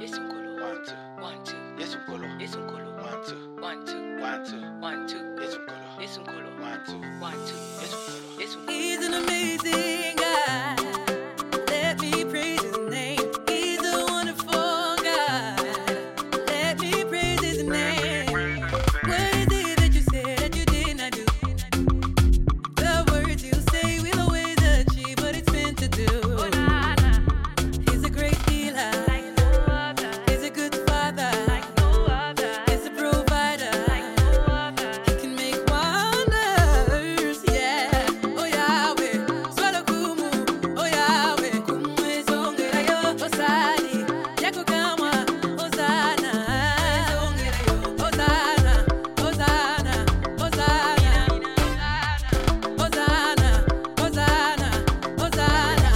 It's Nkolo. 1 2 1 2. It's Nkolo. It's Nkolo. 1 2 1 2. 1 2 1 2. It's Nkolo. It's Nkolo. 1 2 1 2. It's Nkolo. It's Nkolo. He's an amazing God. Let me praise his name. He's a wonderful God. Let me praise his name. What is it that you said that you did not do? The words you say will always achieve what it's meant to do. He's a great healer. He's a good father. He's a provider. He can make wonders. Yeah. Oh Yahweh. Swallow kumu. Oh Yahweh. Kumu ezongera yo. Osali. Yako kamwa. Hosanna. Ezongera yo. Hosanna. Hosanna. Hosanna. Hosanna. Hosanna. Hosanna.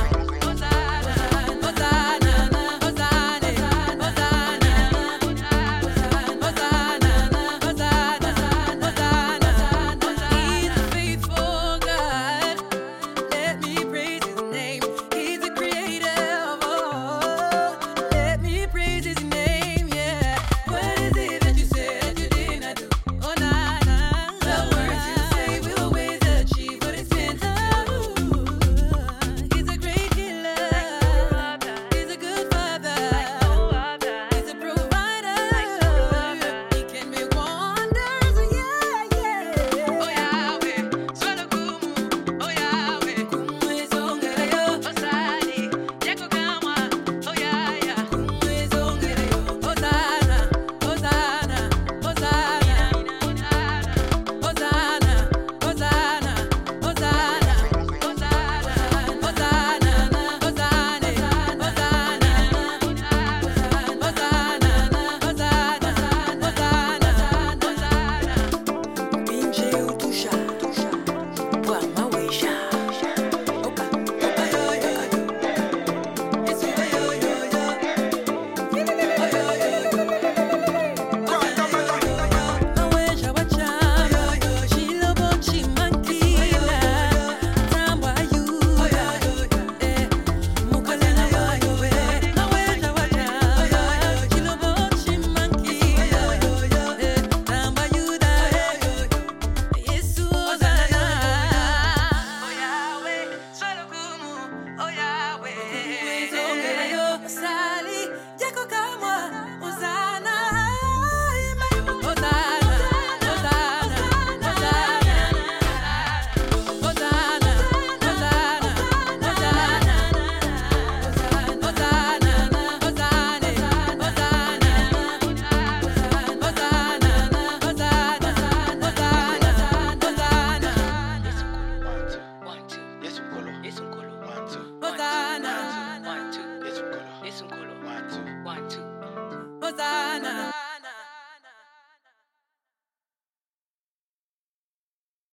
He's a faithful God. Let me praise his name. He's the creator of all. Let me praise his name, yeah. What is it that you said that you did not do? Oh, nah, nah. The words you say will always achieve what it's meant to do. He's a great healer. He's a good father. He's a provider. He can make wonders, yeah, yeah. Oh Yahweh, swallow kumu. Oh Yahweh, kumu ezongera yo. Osali, yako kamwa. Oh yeah, yeah. Kumu ezongera yo. Hosanna, Hosanna, Hosanna. Hosanna, Hosanna, Hosanna. It's Nkolo. 1 2 It's Nkolo. 1 2 Hosanna, 1 2. It's Nkolo. It's Nkolo. 1 2 1 2. Hosanna.